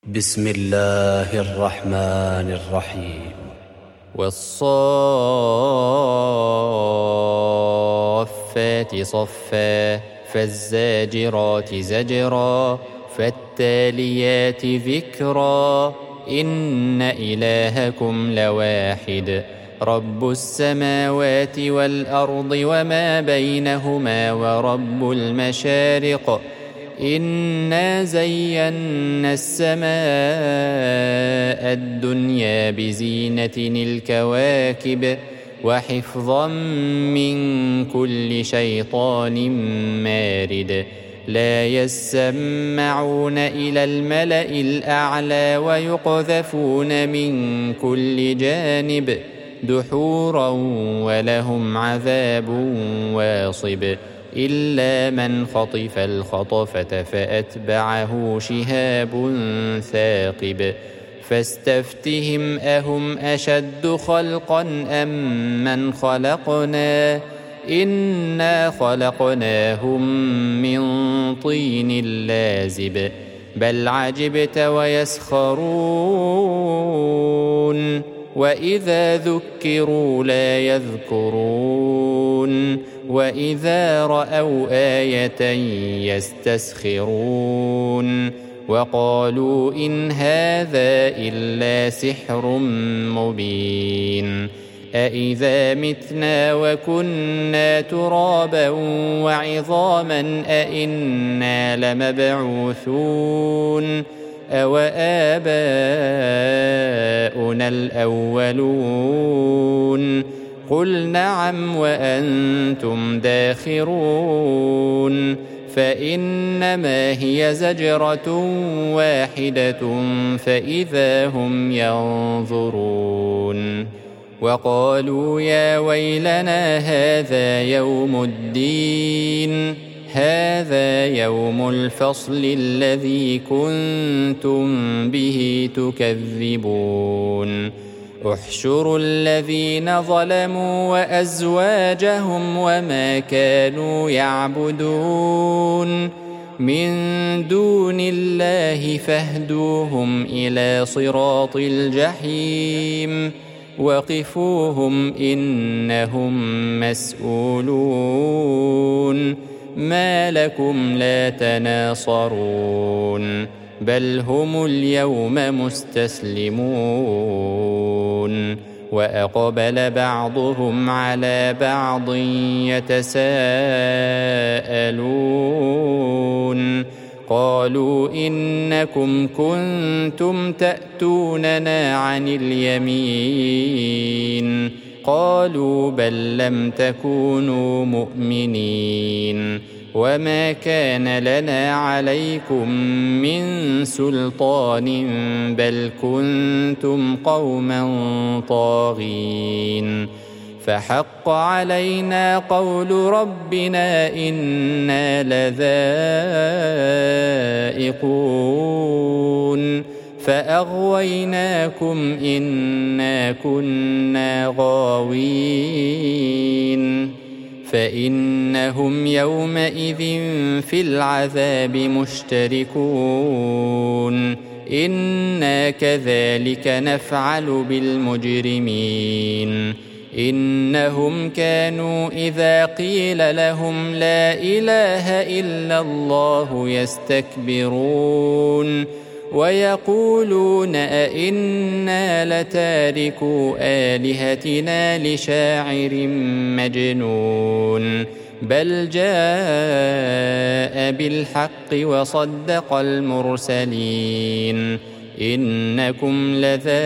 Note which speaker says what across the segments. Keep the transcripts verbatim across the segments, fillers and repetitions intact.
Speaker 1: بسم الله الرحمن الرحيم.
Speaker 2: والصافات صفا فالزاجرات زجرا فالتاليات ذكرا إن إلهكم لواحد رب السماوات والأرض وما بينهما ورب المشارق إنا زينا السماء الدنيا بزينة الكواكب وحفظا من كل شيطان مارد لا يسمعون إلى الملأ الأعلى ويقذفون من كل جانب دحورا ولهم عذاب واصب إلا من خطف الخطفة فأتبعه شهاب ثاقب فاستفتهم أهم أشد خلقا أم من خلقنا إنا خلقناهم من طين لازب بل عجبت ويسخرون وإذا ذكروا لا يذكرون وإذا رأوا آية يستسخرون وقالوا إن هذا إلا سحر مبين أإذا متنا وكنا ترابا وعظاما أإنا لمبعوثون أوآباؤنا الأولون قل نعم وأنتم داخرون فإنما هي زجرة واحدة فإذا هم ينظرون وقالوا يا ويلنا هذا يوم الدين هذا يوم الفصل الذي كنتم به تكذبون احشروا الذين ظلموا وأزواجهم وما كانوا يعبدون من دون الله فاهدوهم إلى صراط الجحيم وقفوهم إنهم مسؤولون ما لكم لا تناصرون بل هم اليوم مستسلمون وأقبل بعضهم على بعض يتساءلون قالوا إنكم كنتم تأتوننا عن اليمين قالوا بل لم تكونوا مؤمنين وما كان لنا عليكم من سلطان بل كنتم قوما طاغين فحق علينا قول ربنا إنا لذائقون فأغويناكم إنا كنا غاوين فإنهم يومئذ في العذاب مشتركون إنا كذلك نفعل بالمجرمين إنهم كانوا إذا قيل لهم لا إله إلا الله يستكبرون ويقولون أئنا لتاركو آلهتنا لشاعر مجنون بل جاء بالحق وصدق المرسلين إنكم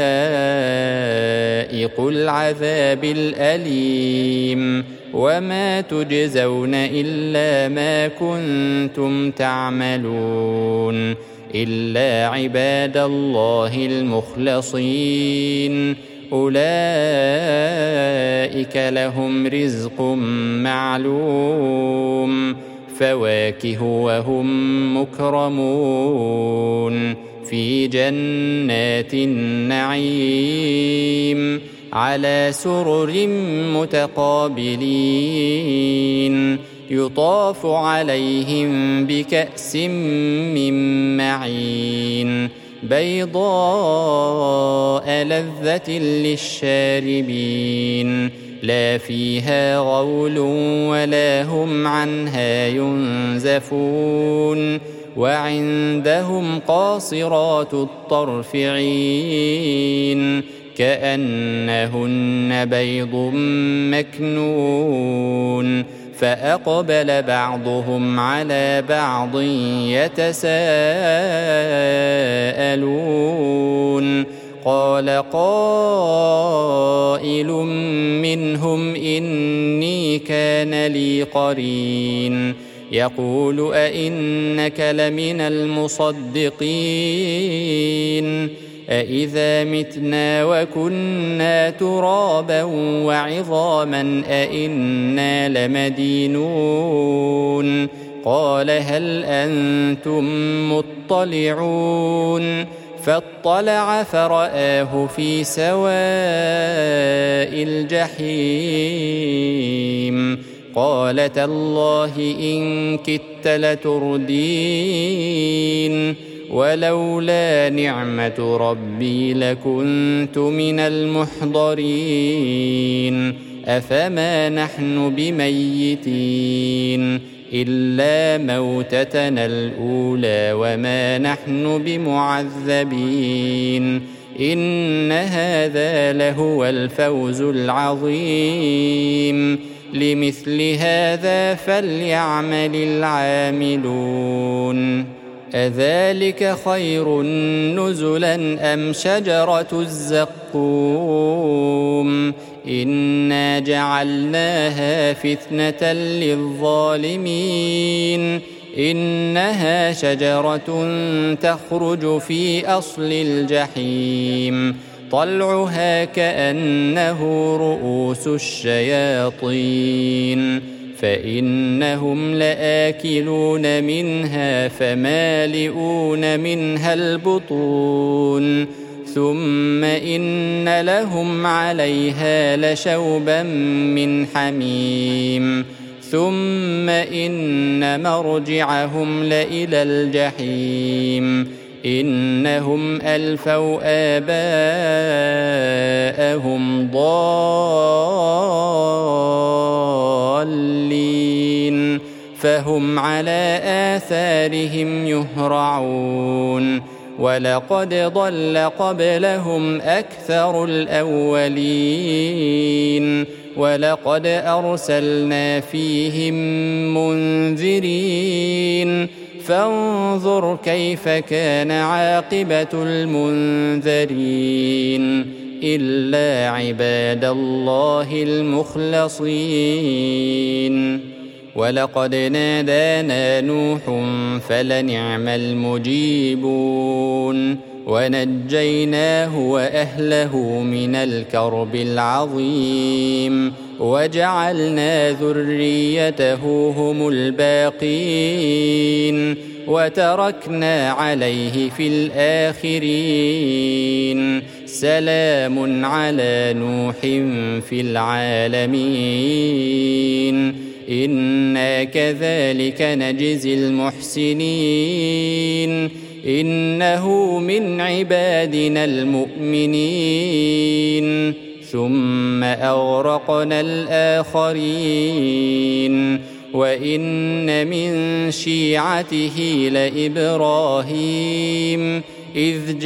Speaker 2: لذائق العذاب الأليم وما تجزون إلا ما كنتم تعملون إلا عباد الله المخلصين أولئك لهم رزق معلوم فواكه وهم مكرمون في جنات النعيم على سرر متقابلين يطاف عليهم بكأس من معين بيضاء لذة للشاربين لا فيها غول ولا هم عنها ينزفون وعندهم قاصرات الطرف عين كأنهن بيض مكنون فأقبل بعضهم على بعض يتساءلون قال قائل منهم إني كان لي قرين يقول أئنك لمن المصدقين أإذا متنا وكنا ترابا وعظاما أئنا لمدينون قال هل أنتم مطلعون فاطلع فرآه في سواء الجحيم قال تالله إن كدت لتردين ولولا نعمة ربي لكنت من المحضرين أفما نحن بميتين إلا موتتنا الأولى وما نحن بمعذبين إن هذا لهو الفوز العظيم لمثل هذا فليعمل العاملون أذلك خير نزلا أم شجرة الزقوم إنا جعلناها فتنة للظالمين إنها شجرة تخرج في أصل الجحيم طلعها كأنه رؤوس الشياطين فإنهم لآكلون منها فمالئون منها البطون ثم إن لهم عليها لشوبا من حميم ثم إن مرجعهم لإلى الجحيم إنهم ألفوا آباءهم ضالين فهم على آثارهم يهرعون ولقد ضل قبلهم أكثر الأولين ولقد أرسلنا فيهم منذرين فانظر كيف كان عاقبة المنذرين إلا عباد الله المخلصين ولقد نادانا نوح فلنعم المجيبون ونجيناه وأهله من الكرب العظيم وجعلنا ذريته هم الباقين وتركنا عليه في الآخرين سلام على نوح في العالمين إنا كذلك نجزي المحسنين إنه من عبادنا المؤمنين ثم أغرقنا الآخرين وإن من شيعته لإبراهيم إذ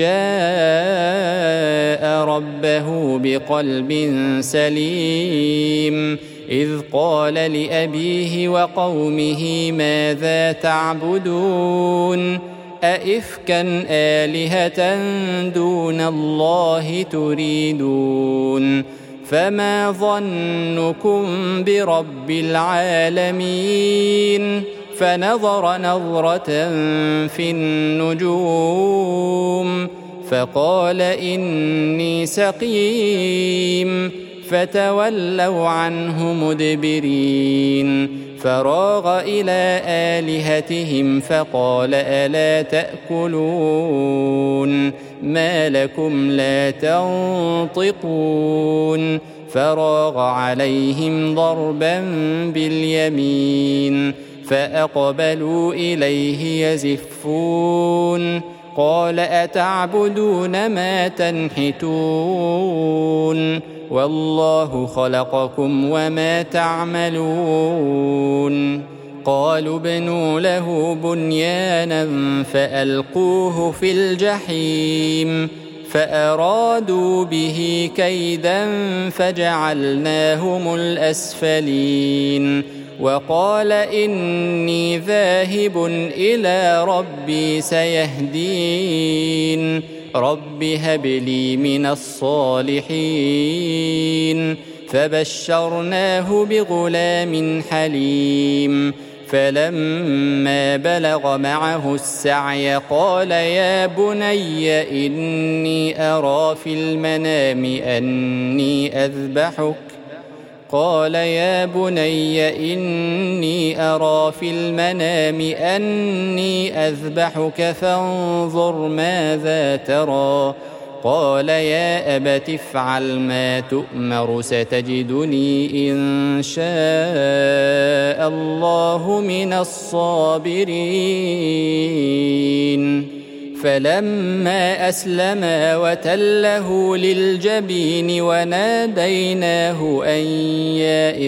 Speaker 2: جاء ربه بقلب سليم إذ قال لأبيه وقومه ماذا تعبدون أئفكا آلهة دون الله تريدون فما ظنكم برب العالمين فنظر نظرة في النجوم فقال إني سقيم فتولوا عنه مدبرين فراغ إلى آلهتهم فقال ألا تأكلون ما لكم لا تنطقون فراغ عليهم ضربا باليمين فأقبلوا إليه يزفون قال أتعبدون ما تنحتون والله خلقكم وما تعملون قالوا ابنوا له بنيانا فألقوه في الجحيم فأرادوا به كيدا فجعلناهم الأسفلين وقال إني ذاهب إلى ربي سيهدين رب هب لي من الصالحين فبشرناه بغلام حليم فلما بلغ معه السعي قال يا بني إني أرى في المنام أني أذبحك قال يا بني إني أرى في المنام أني أذبحك فانظر ماذا ترى قال يا أبت افعل ما تؤمر ستجدني إن شاء الله من الصابرين فلما أسلما وتله للجبين وناديناه أن يا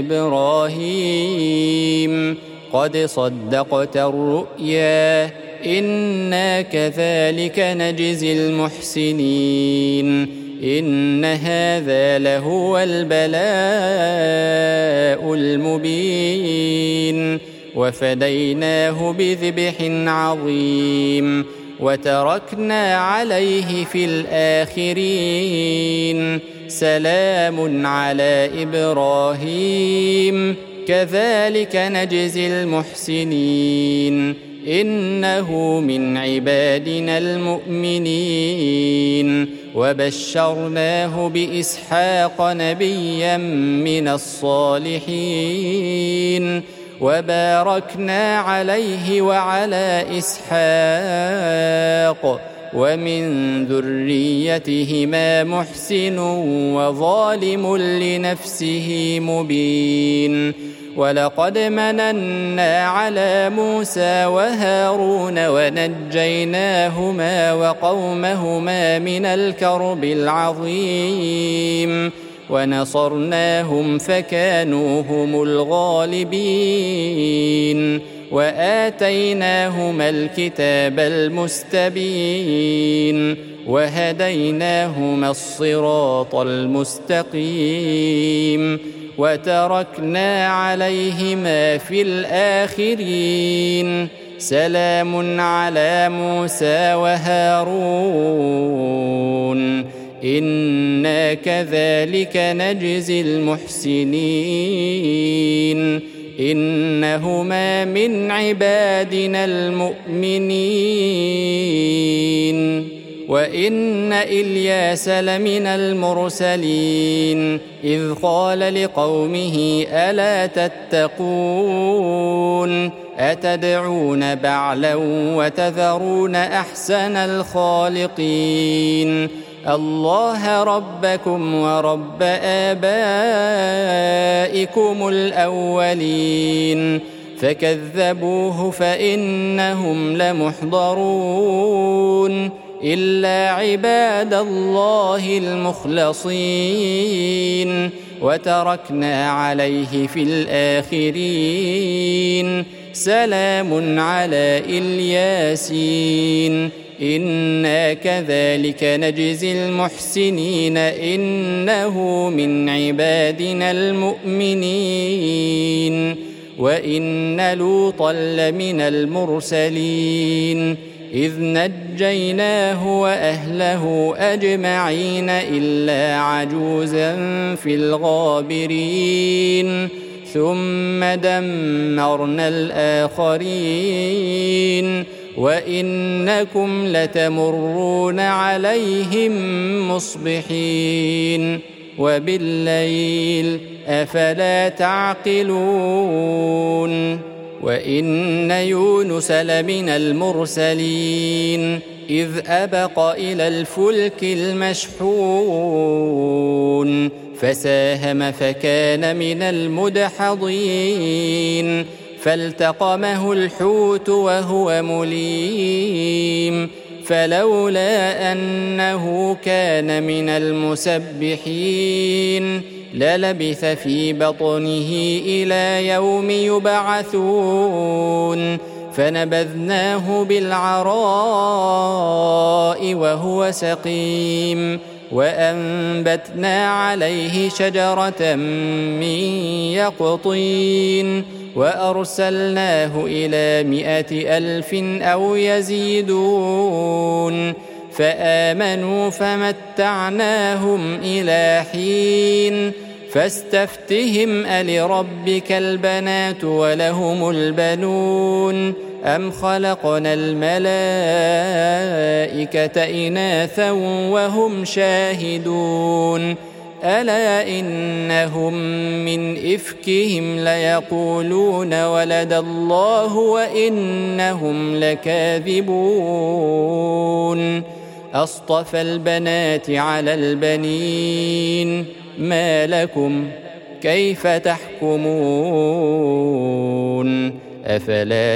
Speaker 2: إبراهيم قد صدقت الرؤيا إنا كذلك نجزي المحسنين إن هذا لهو البلاء المبين وفديناه بذبح عظيم وتركنا عليه في الآخرين سلام على إبراهيم كذلك نجزي المحسنين إنه من عبادنا المؤمنين وبشرناه بإسحاق نبيا من الصالحين وباركنا عليه وعلى إسحاق ومن ذريتهما محسن وظالم لنفسه مبين ولقد مننا على موسى وهارون ونجيناهما وقومهما من الكرب العظيم ونصرناهم فكانوا هم الغالبين وآتيناهما الكتاب المستبين وهديناهما الصراط المستقيم وتركنا عليهما في الآخرين سلام على موسى وهارون إنا كذلك نجزي المحسنين إنهما من عبادنا المؤمنين وإن إلياس لمن المرسلين إذ قال لقومه ألا تتقون أتدعون بعلا وتذرون أحسن الخالقين الله ربكم ورب آبائكم الأولين فكذبوه فإنهم لمحضرون إلا عباد الله المخلصين وتركنا عليه في الآخرين سلام على الياسين إنا كذلك نجزي المحسنين إنه من عبادنا المؤمنين وإن لوطا لمن المرسلين إذ نجيناه وأهله أجمعين إلا عجوزا في الغابرين ثم دمرنا الآخرين وإنكم لتمرون عليهم مصبحين وبالليل أفلا تعقلون وإن يونس لمن المرسلين إذ أبق إلى الفلك المشحون فساهم فكان من المدحضين فالتقمه الحوت وهو مليم فلولا أنه كان من المسبحين للبث في بطنه إلى يوم يبعثون فنبذناه بالعراء وهو سقيم وأنبتنا عليه شجرة من يقطين وأرسلناه إلى مائة ألف أو يزيدون فآمنوا فمتعناهم إلى حين فاستفتهم ألربك البنات ولهم البنون أم خلقنا الملائكة إناثا وهم شاهدون ألا إنهم من إفكهم ليقولون ولد الله وإنهم لكاذبون أصطفى البنات على البنين ما لكم كيف تحكمون أفلا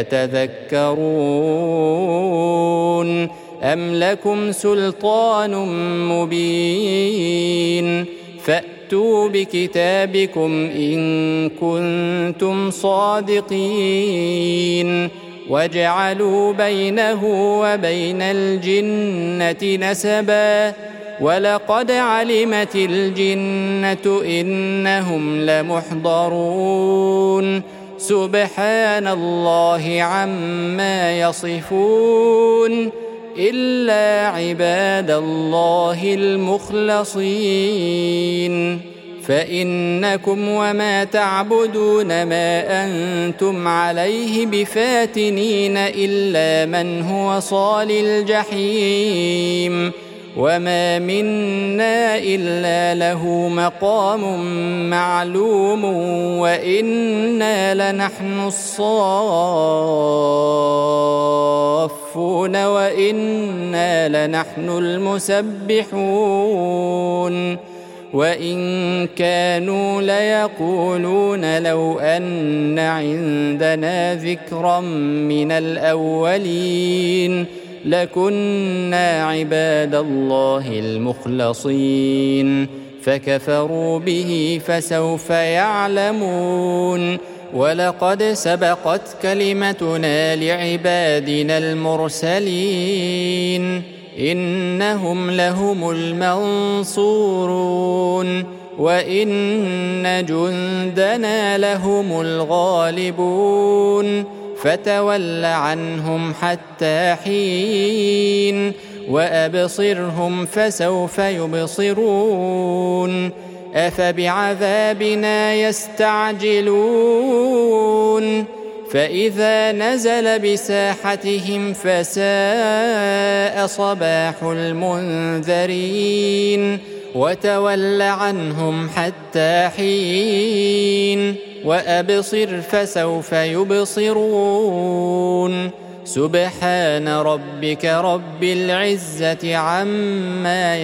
Speaker 2: تذكرون أم لكم سلطان مبين فأتوا بكتابكم إن كنتم صادقين وجعلوا بينه وبين الجنة نسبا ولقد علمت الجنة إنهم لمحضرون سبحان الله عما يصفون إلا عباد الله المخلصين فإنكم وما تعبدون ما أنتم عليه بفاتنين إلا من هو صال الجحيم وما منا إلا له مقام معلوم وإنا لنحن الصافون وإنا لنحن المسبحون وإن كانوا ليقولون لو أن عندنا ذكرا من الأولين لكنا عباد الله المخلصين فكفروا به فسوف يعلمون ولقد سبقت كلمتنا لعبادنا المرسلين إنهم لهم المنصورون وإن جندنا لهم الغالبون فتول عنهم حتى حين وأبصرهم فسوف يبصرون أفبعذابنا يستعجلون فإذا نزل بساحتهم فساء صباح المنذرين وتول عنهم حتى حين وأبصر فسوف يبصرون سبحان ربك رب العزة عما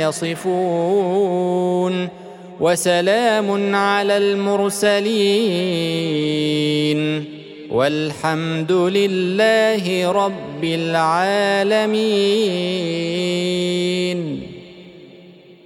Speaker 2: يصفون وسلام على المرسلين والحمد لله رب العالمين.